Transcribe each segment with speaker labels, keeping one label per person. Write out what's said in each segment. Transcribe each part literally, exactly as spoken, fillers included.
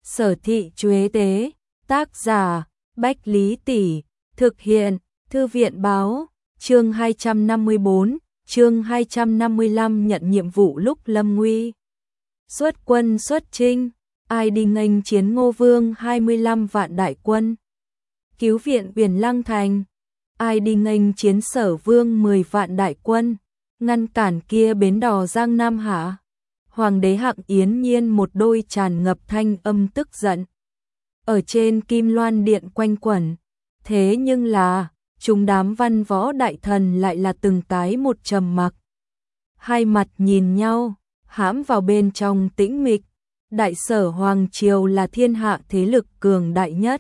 Speaker 1: Sở thị Chuế tế, tác giả, Bách Lý Tỷ, thực hiện, Thư viện báo, chương hai trăm năm mươi bốn, chương hai trăm năm mươi lăm nhận nhiệm vụ lúc lâm nguy. Xuất quân xuất chinh, ai đi nghênh chiến Ngô Vương hai mươi lăm vạn đại quân. Cứu viện Uyển Lăng thành, ai đi nghênh chiến Sở Vương mười vạn đại quân, ngăn cản kia bến đò Giang Nam Hạ. Hoàng đế Hạng Yến Nhiên một đôi tràn ngập thanh âm tức giận. Ở trên Kim Loan Điện quanh quẩn, thế nhưng là, chúng đám văn võ đại thần lại là từng cái một trầm mặc. Hai mặt nhìn nhau, hãm vào bên trong tĩnh mịch. Đại Sở Hoàng Triều là thiên hạ thế lực cường đại nhất.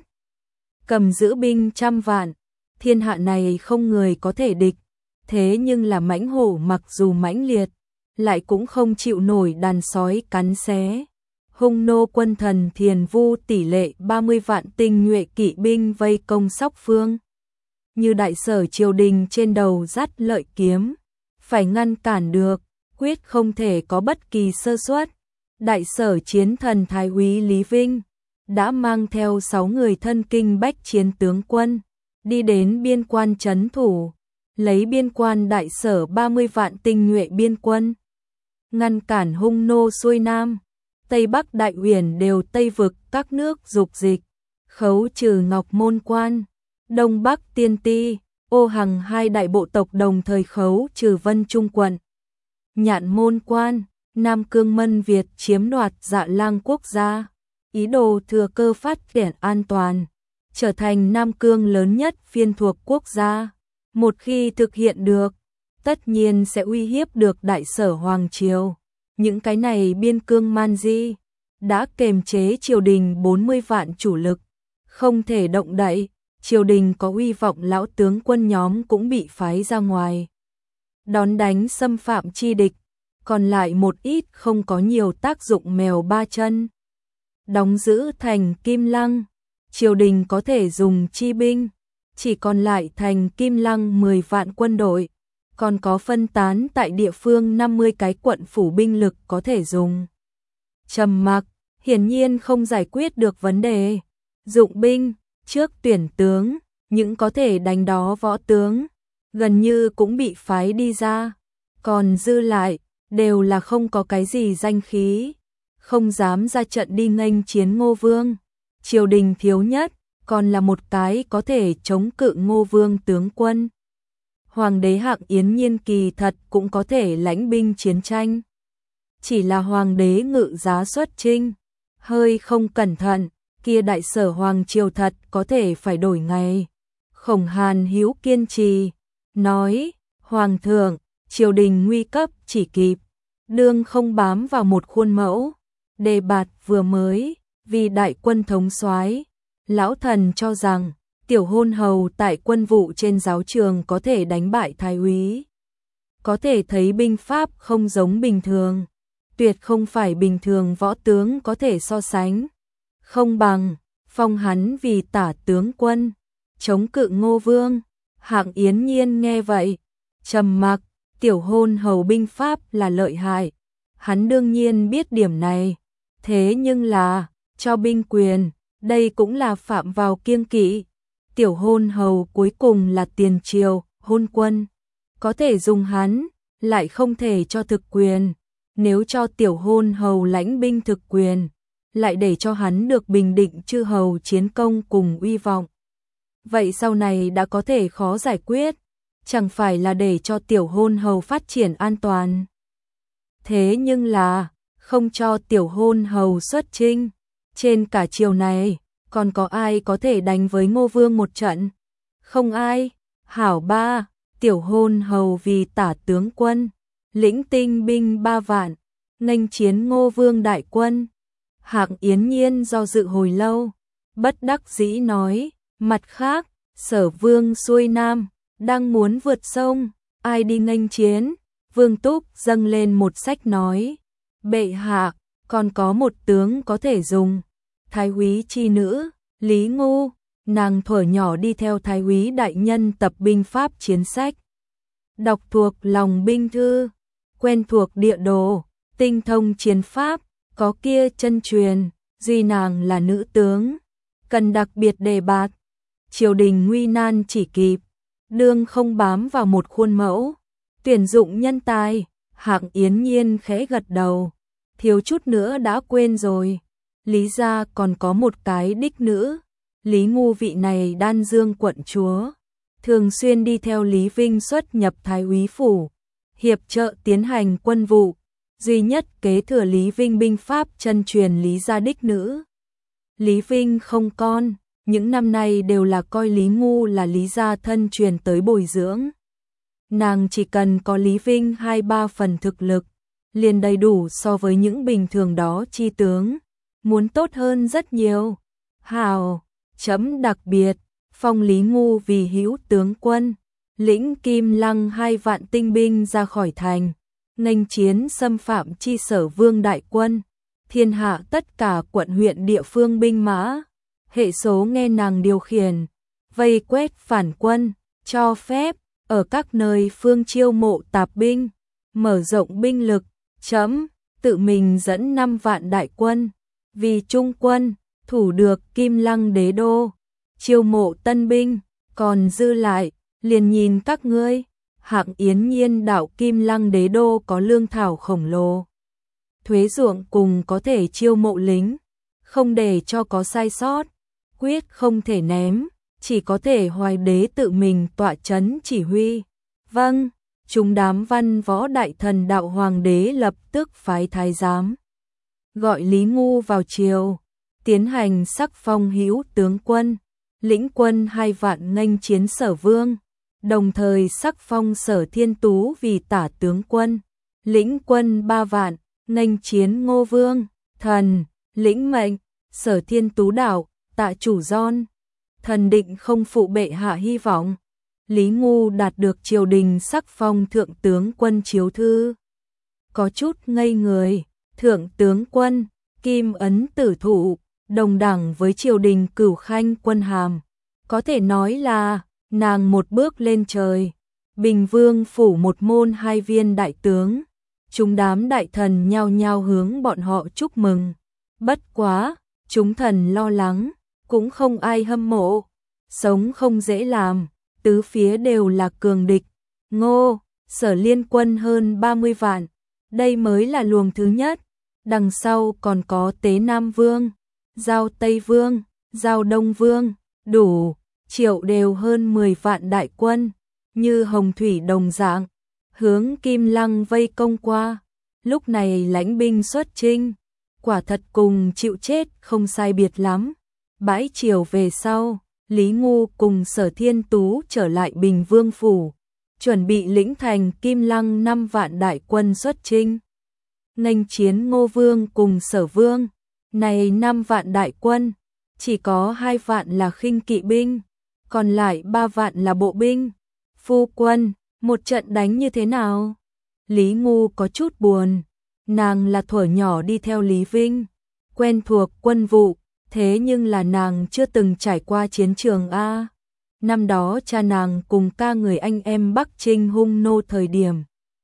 Speaker 1: Cầm giữ binh trăm vạn, thiên hạ này không người có thể địch. Thế nhưng là mãnh hổ mặc dù mãnh liệt, lại cũng không chịu nổi đàn sói cắn xé. Hung nô quân thần Thiền Vu tỷ lệ ba mươi vạn tinh nhuệ kỵ binh vây công Sóc Phương. Như Đại Sở triều đình trên đầu dắt lợi kiếm, phải ngăn cản được, quyết không thể có bất kỳ sơ suất. Đại Sở chiến thần Thái úy Lý Vinh đã mang theo sáu người thân kinh bách chiến tướng quân, đi đến biên quan trấn thủ, lấy biên quan Đại Sở ba mươi vạn tinh nhuệ biên quân, ngăn cản hung nô xuôi Nam, Tây Bắc Đại Uyển đều Tây vực các nước dục dịch, khấu trừ Ngọc Môn Quan, Đông Bắc Tiên Ti, Ô Hằng hai đại bộ tộc đồng thời khấu trừ Vân Trung quận, Nhạn Môn Quan, Nam Cương Mân Việt chiếm đoạt Dạ Lang quốc gia, ý đồ thừa cơ phát triển an toàn, trở thành Nam Cương lớn nhất phiên thuộc quốc gia. Một khi thực hiện được, tất nhiên sẽ uy hiếp được Đại Sở Hoàng Triều. Những cái này biên cương man di đã kềm chế triều đình bốn mươi vạn chủ lực, không thể động đậy. Triều đình có uy vọng lão tướng quân nhóm cũng bị phái ra ngoài, đón đánh xâm phạm chi địch, còn lại một ít không có nhiều tác dụng mèo ba chân. Đóng giữ thành Kim Lăng, triều đình có thể dùng chi binh, chỉ còn lại thành Kim Lăng mười vạn quân đội, còn có phân tán tại địa phương năm mươi cái quận phủ binh lực có thể dùng. Trầm mặc, hiển nhiên không giải quyết được vấn đề. Dụng binh, trước tuyển tướng, những có thể đánh đó võ tướng, gần như cũng bị phái đi ra, còn dư lại, đều là không có cái gì danh khí, không dám ra trận đi nghênh chiến Ngô Vương. Triều đình thiếu nhất, còn là một cái có thể chống cự Ngô Vương tướng quân. Hoàng đế Hạng Yến Nhiên kỳ thật cũng có thể lãnh binh chiến tranh. Chỉ là hoàng đế ngự giá xuất chinh, hơi không cẩn thận, kia Đại Sở Hoàng Triều thật có thể phải đổi ngày. Khổng Hàn hiếu kiên trì, nói, Hoàng thượng, triều đình nguy cấp chỉ kịp, đương không bám vào một khuôn mẫu. Đề bạt vừa mới, vì đại quân thống soái, lão thần cho rằng, tiểu hôn hầu tại quân vụ trên giáo trường có thể đánh bại thái úy. Có thể thấy binh pháp không giống bình thường, tuyệt không phải bình thường võ tướng có thể so sánh. Không bằng, phong hắn vì tả tướng quân, chống cự Ngô Vương. Hạng Yến Nhiên nghe vậy, trầm mặc, tiểu hôn hầu binh pháp là lợi hại. Hắn đương nhiên biết điểm này, thế nhưng là, cho binh quyền, đây cũng là phạm vào kiêng kỵ. Tiểu hôn hầu cuối cùng là tiền triều, hôn quân, có thể dùng hắn, lại không thể cho thực quyền. Nếu cho tiểu hôn hầu lãnh binh thực quyền, lại để cho hắn được bình định chư hầu chiến công cùng uy vọng. Vậy sau này đã có thể khó giải quyết, chẳng phải là để cho tiểu hôn hầu phát triển an toàn. Thế nhưng là, không cho tiểu hôn hầu xuất chinh, trên cả triều này, còn có ai có thể đánh với Ngô Vương một trận? Không ai. Hảo ba, tiểu hôn hầu vì tả tướng quân, lĩnh tinh binh ba vạn, nghênh chiến Ngô Vương đại quân. Hạng Yến Nhiên do dự hồi lâu, bất đắc dĩ nói, mặt khác, Sở Vương xuôi Nam, đang muốn vượt sông, ai đi nghênh chiến? Vương Túc dâng lên một sách nói, bệ hạ, còn có một tướng có thể dùng. Thái úy chi nữ, Lý Ngu, nàng thuở nhỏ đi theo thái úy đại nhân tập binh pháp chiến sách, đọc thuộc lòng binh thư, quen thuộc địa đồ, tinh thông chiến pháp, có kia chân truyền, duy nàng là nữ tướng, cần đặc biệt đề bạt. Triều đình nguy nan chỉ kịp, đương không bám vào một khuôn mẫu, tuyển dụng nhân tài. Hạng Yến Nhiên khẽ gật đầu, thiếu chút nữa đã quên rồi, Lý gia còn có một cái đích nữ, Lý Ngu vị này Đan Dương quận chúa, thường xuyên đi theo Lý Vinh xuất nhập Thái úy phủ, hiệp trợ tiến hành quân vụ, duy nhất kế thừa Lý Vinh binh pháp chân truyền Lý gia đích nữ. Lý Vinh không con, những năm nay đều là coi Lý Ngu là Lý gia thân truyền tới bồi dưỡng. Nàng chỉ cần có Lý Vinh hai ba phần thực lực, liền đầy đủ so với những bình thường đó chi tướng, muốn tốt hơn rất nhiều. Hào, chấm đặc biệt, phong Lý Ngu vì hữu tướng quân, lĩnh Kim Lăng hai vạn tinh binh ra khỏi thành, nghênh chiến xâm phạm chi Sở Vương đại quân, thiên hạ tất cả quận huyện địa phương binh mã, hệ số nghe nàng điều khiển, vây quét phản quân, cho phép ở các nơi phương chiêu mộ tạp binh, mở rộng binh lực, chấm tự mình dẫn năm vạn đại quân, vì trung quân, thủ được Kim Lăng đế đô, chiêu mộ tân binh, còn dư lại, liền nhìn các ngươi. Hạng Yến Nhiên đạo Kim Lăng đế đô có lương thảo khổng lồ, thuế ruộng cùng có thể chiêu mộ lính, không để cho có sai sót, quyết không thể ném, chỉ có thể Hoài đế tự mình tọa chấn chỉ huy. Vâng, chúng đám văn võ đại thần đạo hoàng đế lập tức phái thái giám, gọi Lý Ngu vào triều, tiến hành sắc phong hữu tướng quân, lĩnh quân hai vạn nghênh chiến Sở Vương, đồng thời sắc phong Sở Thiên Tú vì tả tướng quân, lĩnh quân ba vạn, nghênh chiến Ngô Vương, thần, lĩnh mệnh, Sở Thiên Tú đảo, tạ chủ Gion, thần định không phụ bệ hạ hy vọng. Lý Ngu đạt được triều đình sắc phong thượng tướng quân chiếu thư, có chút ngây người, thượng tướng quân, kim ấn tử thụ, đồng đẳng với triều đình cửu khanh quân hàm, có thể nói là nàng một bước lên trời. Bình Vương phủ một môn hai viên đại tướng, chúng đám đại thần nhao nhao hướng bọn họ chúc mừng. Bất quá, chúng thần lo lắng, cũng không ai hâm mộ, sống không dễ làm, tứ phía đều là cường địch. Ngô, Sở liên quân hơn ba mươi vạn, đây mới là luồng thứ nhất, đằng sau còn có Tế Nam Vương, Giao Tây Vương, Giao Đông Vương, đủ, Triệu đều hơn mười vạn đại quân, như hồng thủy đồng dạng, hướng Kim Lăng vây công qua. Lúc này lãnh binh xuất chinh, quả thật cùng chịu chết không sai biệt lắm. Bãi triều về sau, Lý Ngu cùng Sở Thiên Tú trở lại Bình Vương phủ, chuẩn bị lĩnh thành Kim Lăng năm vạn đại quân xuất chinh, nghênh chiến Ngô Vương cùng Sở Vương. Này năm vạn đại quân, chỉ có hai vạn là khinh kỵ binh, còn lại ba vạn là bộ binh. Phu quân, một trận đánh như thế nào? Lý Ngu có chút buồn, nàng là thuở nhỏ đi theo Lý Vinh, quen thuộc quân vụ, thế nhưng là nàng chưa từng trải qua chiến trường a. Năm đó cha nàng cùng ca người anh em Bắc Trinh hung nô thời điểm,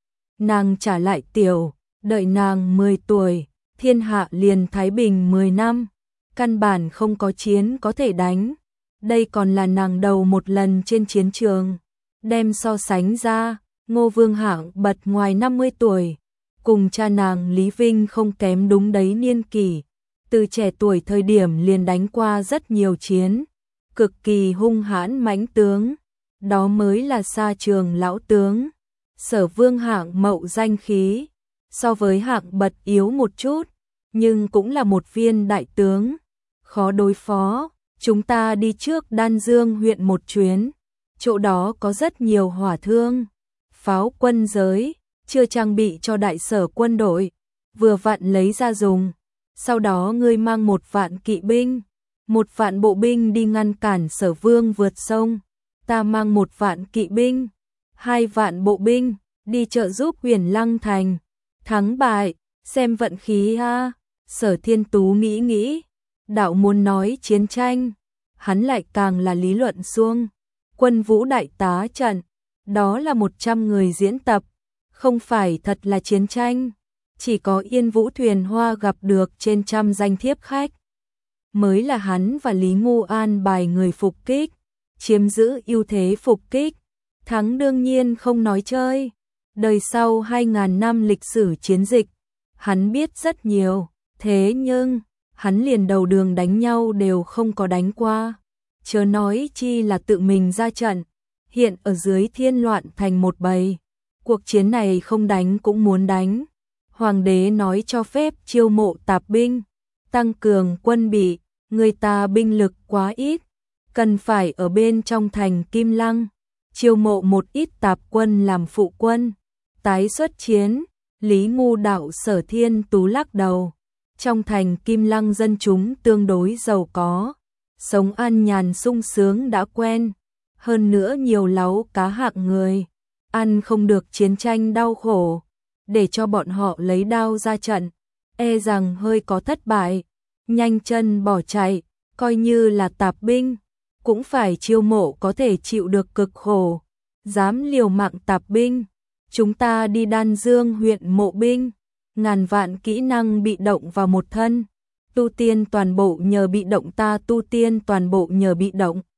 Speaker 1: nàng trả lại tiểu, đợi nàng mười tuổi, thiên hạ liền thái bình mười năm, căn bản không có chiến có thể đánh. Đây còn là nàng đầu một lần trên chiến trường. Đem so sánh ra, Ngô Vương Hạng bật ngoài năm mươi tuổi, cùng cha nàng Lý Vinh không kém đúng đấy niên kỷ, từ trẻ tuổi thời điểm liền đánh qua rất nhiều chiến, cực kỳ hung hãn mãnh tướng, đó mới là xa trường lão tướng. Sở Vương Hạng mậu danh khí, so với Hạng bật yếu một chút, nhưng cũng là một viên đại tướng, khó đối phó. Chúng ta đi trước Đan Dương huyện một chuyến, chỗ đó có rất nhiều hỏa thương, pháo quân giới, chưa trang bị cho đại sở quân đội, vừa vặn lấy ra dùng. Sau đó ngươi mang một vạn kỵ binh, một vạn bộ binh đi ngăn cản Sở Vương vượt sông, ta mang một vạn kỵ binh, hai vạn bộ binh, đi trợ giúp Huyền Lăng thành, thắng bại, xem vận khí ha. Sở Thiên Tú nghĩ nghĩ, đạo muốn nói chiến tranh, hắn lại càng là lý luận xuông. Quân vũ đại tá trận, đó là một trăm người diễn tập, không phải thật là chiến tranh. Chỉ có Yên Vũ thuyền hoa gặp được trên trăm danh thiếp khách, mới là hắn và Lý Ngu an bài người phục kích, chiếm giữ ưu thế phục kích, thắng đương nhiên không nói chơi. Đời sau hai ngàn năm lịch sử chiến dịch, hắn biết rất nhiều, thế nhưng, hắn liền đầu đường đánh nhau đều không có đánh qua, chớ nói chi là tự mình ra trận, hiện ở dưới thiên loạn thành một bầy, cuộc chiến này không đánh cũng muốn đánh. Hoàng đế nói cho phép chiêu mộ tạp binh, tăng cường quân bị, người ta binh lực quá ít, cần phải ở bên trong thành Kim Lăng, chiêu mộ một ít tạp quân làm phụ quân, tái xuất chiến. Lý Ngu đạo Sở Thiên Tú lắc đầu, trong thành Kim Lăng dân chúng tương đối giàu có, sống an nhàn sung sướng đã quen, hơn nữa nhiều láu cá hạng người, ăn không được chiến tranh đau khổ, để cho bọn họ lấy đao ra trận, e rằng hơi có thất bại, nhanh chân bỏ chạy, coi như là tạp binh, cũng phải chiêu mộ có thể chịu được cực khổ, dám liều mạng tạp binh. Chúng ta đi Đan Dương huyện mộ binh, ngàn vạn kỹ năng bị động vào một thân, tu tiên toàn bộ nhờ bị động, ta tu tiên toàn bộ nhờ bị động.